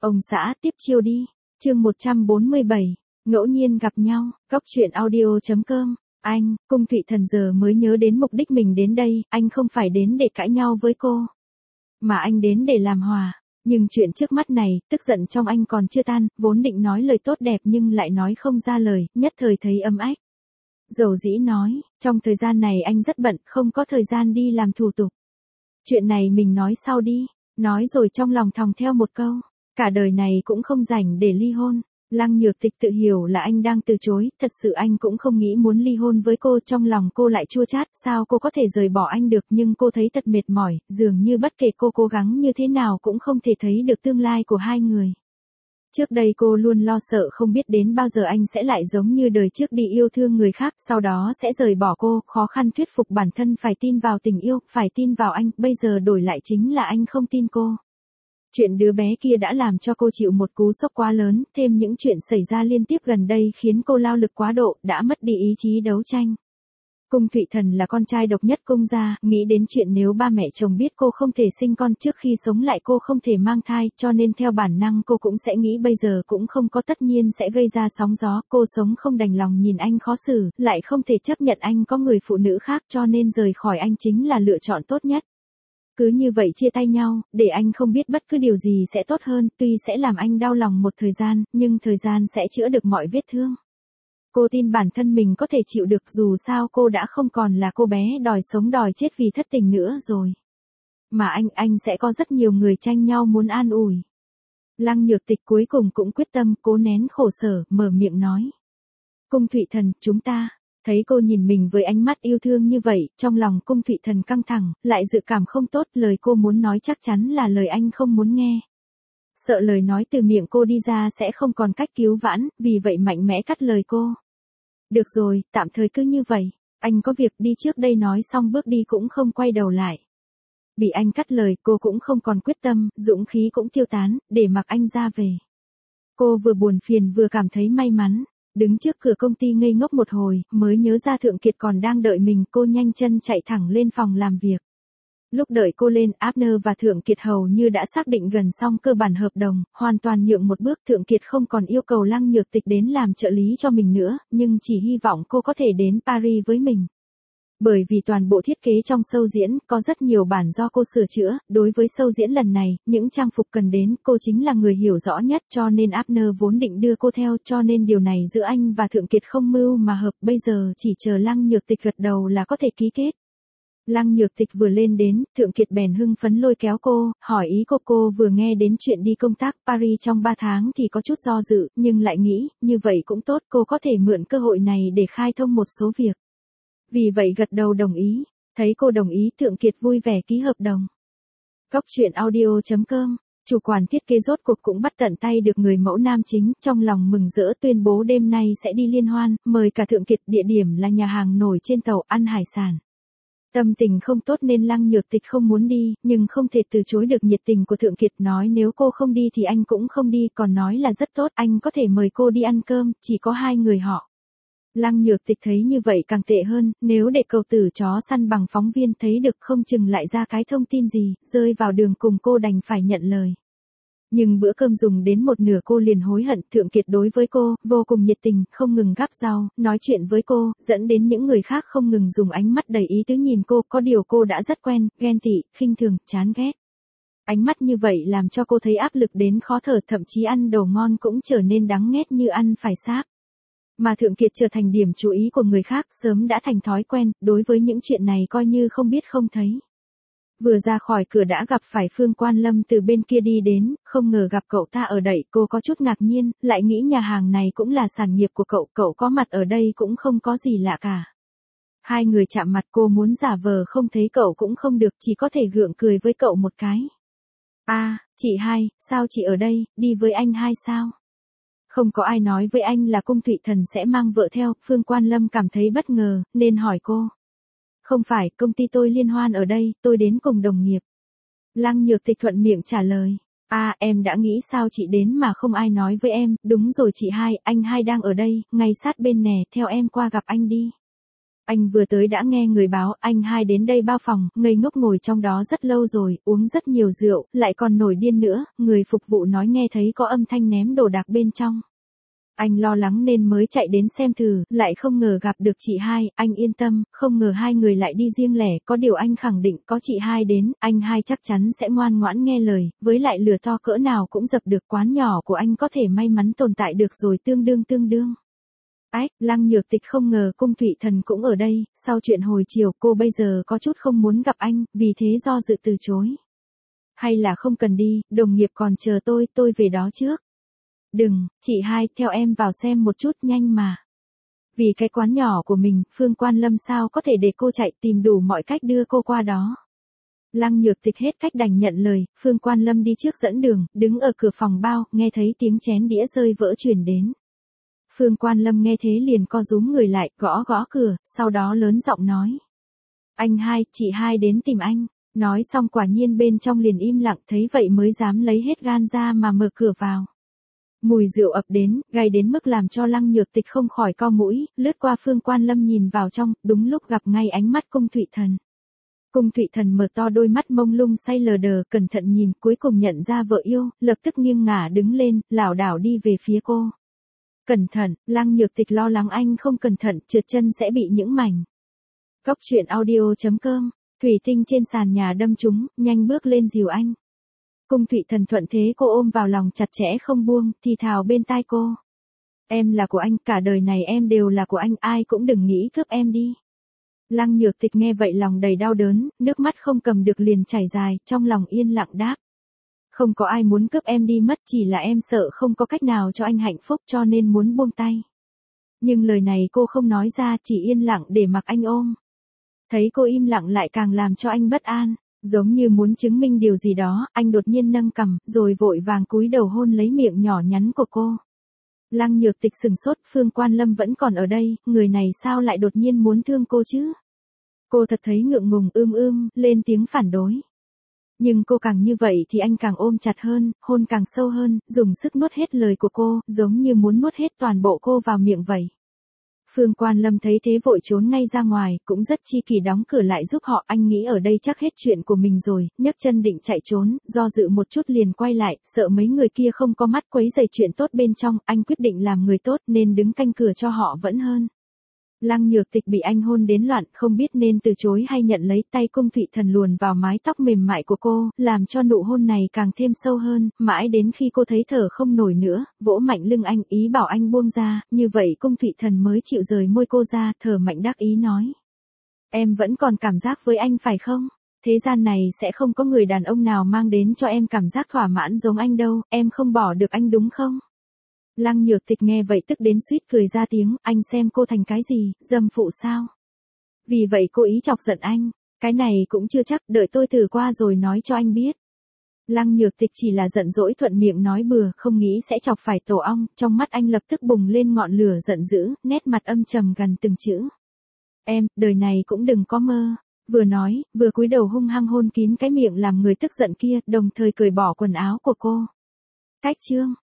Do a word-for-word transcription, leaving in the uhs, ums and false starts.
Ông xã tiếp chiêu đi. Chương một trăm bốn mươi bảy, ngẫu nhiên gặp nhau. Góc truyện audio chấm com. Anh, Cung Thụy Thần giờ mới nhớ đến mục đích mình đến đây, anh không phải đến để cãi nhau với cô, mà anh đến để làm hòa. Nhưng chuyện trước mắt này, tức giận trong anh còn chưa tan, vốn định nói lời tốt đẹp nhưng lại nói không ra lời, nhất thời thấy ấm ách. Dầu dĩ nói, trong thời gian này anh rất bận, không có thời gian đi làm thủ tục. Chuyện này mình nói sau đi. Nói rồi trong lòng thòng theo một câu, cả đời này cũng không rảnh để ly hôn. Lăng Nhược Tịch tự hiểu là anh đang từ chối, thật sự anh cũng không nghĩ muốn ly hôn với cô, trong lòng cô lại chua chát, sao cô có thể rời bỏ anh được, nhưng cô thấy thật mệt mỏi, dường như bất kể cô cố gắng như thế nào cũng không thể thấy được tương lai của hai người. Trước đây cô luôn lo sợ không biết đến bao giờ anh sẽ lại giống như đời trước đi yêu thương người khác, sau đó sẽ rời bỏ cô, khó khăn thuyết phục bản thân phải tin vào tình yêu, phải tin vào anh, bây giờ đổi lại chính là anh không tin cô. Chuyện đứa bé kia đã làm cho cô chịu một cú sốc quá lớn, thêm những chuyện xảy ra liên tiếp gần đây khiến cô lao lực quá độ, đã mất đi ý chí đấu tranh. Cung Thụy Thần là con trai độc nhất cung gia, nghĩ đến chuyện nếu ba mẹ chồng biết cô không thể sinh con trước khi sống lại cô không thể mang thai, cho nên theo bản năng cô cũng sẽ nghĩ bây giờ cũng không có, tất nhiên sẽ gây ra sóng gió, cô sống không đành lòng nhìn anh khó xử, lại không thể chấp nhận anh có người phụ nữ khác, cho nên rời khỏi anh chính là lựa chọn tốt nhất. Cứ như vậy chia tay nhau, để anh không biết bất cứ điều gì sẽ tốt hơn, tuy sẽ làm anh đau lòng một thời gian, nhưng thời gian sẽ chữa được mọi vết thương. Cô tin bản thân mình có thể chịu được, dù sao cô đã không còn là cô bé đòi sống đòi chết vì thất tình nữa rồi. Mà anh, anh sẽ có rất nhiều người tranh nhau muốn an ủi. Lăng Nhược Tịch cuối cùng cũng quyết tâm, cố nén khổ sở, mở miệng nói. Cung Thụy Thần, chúng ta. Thấy cô nhìn mình với ánh mắt yêu thương như vậy, trong lòng Cung Thụy Thần căng thẳng, lại dự cảm không tốt, lời cô muốn nói chắc chắn là lời anh không muốn nghe. Sợ lời nói từ miệng cô đi ra sẽ không còn cách cứu vãn, vì vậy mạnh mẽ cắt lời cô. Được rồi, tạm thời cứ như vậy, anh có việc đi trước đây, nói xong bước đi cũng không quay đầu lại. Bị anh cắt lời, cô cũng không còn quyết tâm, dũng khí cũng tiêu tán, để mặc anh ra về. Cô vừa buồn phiền vừa cảm thấy may mắn. Đứng trước cửa công ty ngây ngốc một hồi, mới nhớ ra Thượng Kiệt còn đang đợi mình, cô nhanh chân chạy thẳng lên phòng làm việc. Lúc đợi cô lên, Abner và Thượng Kiệt hầu như đã xác định gần xong cơ bản hợp đồng, hoàn toàn nhượng một bước. Thượng Kiệt không còn yêu cầu Lăng Nhược Tịch đến làm trợ lý cho mình nữa, nhưng chỉ hy vọng cô có thể đến Paris với mình. Bởi vì toàn bộ thiết kế trong show diễn, có rất nhiều bản do cô sửa chữa, đối với show diễn lần này, những trang phục cần đến, cô chính là người hiểu rõ nhất, cho nên Abner vốn định đưa cô theo, cho nên điều này giữa anh và Thượng Kiệt không mưu mà hợp, bây giờ chỉ chờ Lăng Nhược Tịch gật đầu là có thể ký kết. Lăng Nhược Tịch vừa lên đến, Thượng Kiệt bèn hưng phấn lôi kéo cô, hỏi ý cô. Cô vừa nghe đến chuyện đi công tác Paris trong ba tháng thì có chút do dự, nhưng lại nghĩ, như vậy cũng tốt, cô có thể mượn cơ hội này để khai thông một số việc. Vì vậy gật đầu đồng ý, thấy cô đồng ý, Thượng Kiệt vui vẻ ký hợp đồng. Góc truyện audio chấm com, chủ quản thiết kế rốt cuộc cũng bắt tận tay được người mẫu nam chính, trong lòng mừng rỡ tuyên bố đêm nay sẽ đi liên hoan, mời cả Thượng Kiệt, địa điểm là nhà hàng nổi trên tàu, ăn hải sản. Tâm tình không tốt nên Lăng Nhược Tịch không muốn đi, nhưng không thể từ chối được nhiệt tình của Thượng Kiệt, nói nếu cô không đi thì anh cũng không đi, còn nói là rất tốt, anh có thể mời cô đi ăn cơm, chỉ có hai người họ. Lăng Nhược Tịch thấy như vậy càng tệ hơn, nếu để cầu tử chó săn bằng phóng viên thấy được không chừng lại ra cái thông tin gì, rơi vào đường cùng, cô đành phải nhận lời. Nhưng bữa cơm dùng đến một nửa cô liền hối hận. Thượng Kiệt đối với cô, vô cùng nhiệt tình, không ngừng gắp rau, nói chuyện với cô, dẫn đến những người khác không ngừng dùng ánh mắt đầy ý tứ nhìn cô, có điều cô đã rất quen, ghen tị, khinh thường, chán ghét. Ánh mắt như vậy làm cho cô thấy áp lực đến khó thở, thậm chí ăn đồ ngon cũng trở nên đắng nghét như ăn phải sáp. Mà Thượng Kiệt trở thành điểm chú ý của người khác, sớm đã thành thói quen, đối với những chuyện này coi như không biết không thấy. Vừa ra khỏi cửa đã gặp phải Phương Quan Lâm từ bên kia đi đến, không ngờ gặp cậu ta ở đây, cô có chút ngạc nhiên, lại nghĩ nhà hàng này cũng là sản nghiệp của cậu, cậu có mặt ở đây cũng không có gì lạ cả. Hai người chạm mặt, cô muốn giả vờ không thấy cậu cũng không được, chỉ có thể gượng cười với cậu một cái. À, chị hai, sao chị ở đây, đi với anh hai sao? Không có ai nói với anh là Cung Thụy Thần sẽ mang vợ theo, Phương Quan Lâm cảm thấy bất ngờ, nên hỏi cô. Không phải, công ty tôi liên hoan ở đây, tôi đến cùng đồng nghiệp. Lăng Nhược Tịch thuận miệng trả lời. À, em đã nghĩ sao chị đến mà không ai nói với em, đúng rồi chị hai, anh hai đang ở đây, ngay sát bên nè, theo em qua gặp anh đi. Anh vừa tới đã nghe người báo anh hai đến đây bao phòng, ngây ngốc ngồi trong đó rất lâu rồi, uống rất nhiều rượu, lại còn nổi điên nữa, người phục vụ nói nghe thấy có âm thanh ném đồ đạc bên trong. Anh lo lắng nên mới chạy đến xem thử, lại không ngờ gặp được chị hai, anh yên tâm, không ngờ hai người lại đi riêng lẻ, có điều anh khẳng định có chị hai đến, anh hai chắc chắn sẽ ngoan ngoãn nghe lời, với lại lửa to cỡ nào cũng dập được, quán nhỏ của anh có thể may mắn tồn tại được rồi, tương đương tương đương. Ách, Lăng Nhược Tịch không ngờ Cung Thụy Thần cũng ở đây, sau chuyện hồi chiều cô bây giờ có chút không muốn gặp anh, vì thế do dự từ chối. Hay là không cần đi, đồng nghiệp còn chờ tôi, tôi về đó trước. Đừng, chị hai, theo em vào xem một chút nhanh mà. Vì cái quán nhỏ của mình, Phương Quan Lâm sao có thể để cô chạy, tìm đủ mọi cách đưa cô qua đó. Lăng Nhược Tịch hết cách đành nhận lời, Phương Quan Lâm đi trước dẫn đường, đứng ở cửa phòng bao, nghe thấy tiếng chén đĩa rơi vỡ truyền đến. Phương Quan Lâm nghe thế liền co rúm người lại, gõ gõ cửa, sau đó lớn giọng nói. Anh hai, chị hai đến tìm anh. Nói xong quả nhiên bên trong liền im lặng, thấy vậy mới dám lấy hết gan ra mà mở cửa vào. Mùi rượu ập đến, gay đến mức làm cho Lăng Nhược Tịch không khỏi cau mũi, lướt qua Phương Quan Lâm nhìn vào trong, đúng lúc gặp ngay ánh mắt Cung Thụy Thần. Cung Thụy Thần mở to đôi mắt mông lung say lờ đờ, cẩn thận nhìn, cuối cùng nhận ra vợ yêu, lập tức nghiêng ngả đứng lên, lảo đảo đi về phía cô. Cẩn thận, Lăng Nhược Tịch lo lắng anh không cẩn thận, trượt chân sẽ bị những mảnh. Cóc truyện audio chấm com, thủy tinh trên sàn nhà đâm trúng, nhanh bước lên dìu anh. Cung Thụy Thần thuận thế cô ôm vào lòng chặt chẽ không buông, thì thào bên tai cô. Em là của anh, cả đời này em đều là của anh, ai cũng đừng nghĩ cướp em đi. Lăng Nhược Tịch nghe vậy lòng đầy đau đớn, nước mắt không cầm được liền chảy dài, trong lòng yên lặng đáp. Không có ai muốn cướp em đi mất, chỉ là em sợ không có cách nào cho anh hạnh phúc cho nên muốn buông tay. Nhưng lời này cô không nói ra, chỉ yên lặng để mặc anh ôm. Thấy cô im lặng lại càng làm cho anh bất an, giống như muốn chứng minh điều gì đó, anh đột nhiên nâng cằm, rồi vội vàng cúi đầu hôn lấy miệng nhỏ nhắn của cô. Lăng Nhược Tịch sừng sốt, Phương Quan Lâm vẫn còn ở đây, người này sao lại đột nhiên muốn thương cô chứ? Cô thật thấy ngượng ngùng, ưm ưm, lên tiếng phản đối. Nhưng cô càng như vậy thì anh càng ôm chặt hơn, hôn càng sâu hơn, dùng sức nuốt hết lời của cô, giống như muốn nuốt hết toàn bộ cô vào miệng vậy. Phương Quan Lâm thấy thế vội trốn ngay ra ngoài, cũng rất chi kỷ đóng cửa lại giúp họ, anh nghĩ ở đây chắc hết chuyện của mình rồi, nhấc chân định chạy trốn, do dự một chút liền quay lại, sợ mấy người kia không có mắt quấy rầy chuyện tốt bên trong, anh quyết định làm người tốt nên đứng canh cửa cho họ vẫn hơn. Lăng Nhược Tịch bị anh hôn đến loạn, không biết nên từ chối hay nhận lấy, tay Cung Thụy Thần luồn vào mái tóc mềm mại của cô, làm cho nụ hôn này càng thêm sâu hơn, mãi đến khi cô thấy thở không nổi nữa, vỗ mạnh lưng anh, ý bảo anh buông ra, như vậy Cung Thụy Thần mới chịu rời môi cô ra, thở mạnh đắc ý nói. Em vẫn còn cảm giác với anh phải không? Thế gian này sẽ không có người đàn ông nào mang đến cho em cảm giác thỏa mãn giống anh đâu, em không bỏ được anh đúng không? Lăng Nhược Tịch nghe vậy tức đến suýt cười ra tiếng, anh xem cô thành cái gì, dâm phụ sao? Vì vậy cô ý chọc giận anh, cái này cũng chưa chắc, đợi tôi thử qua rồi nói cho anh biết. Lăng Nhược Tịch chỉ là giận dỗi thuận miệng nói bừa, không nghĩ sẽ chọc phải tổ ong, trong mắt anh lập tức bùng lên ngọn lửa giận dữ, nét mặt âm trầm gần từng chữ. Em, đời này cũng đừng có mơ. Vừa nói, vừa cúi đầu hung hăng hôn kín cái miệng làm người tức giận kia, đồng thời cởi bỏ quần áo của cô. Cách chương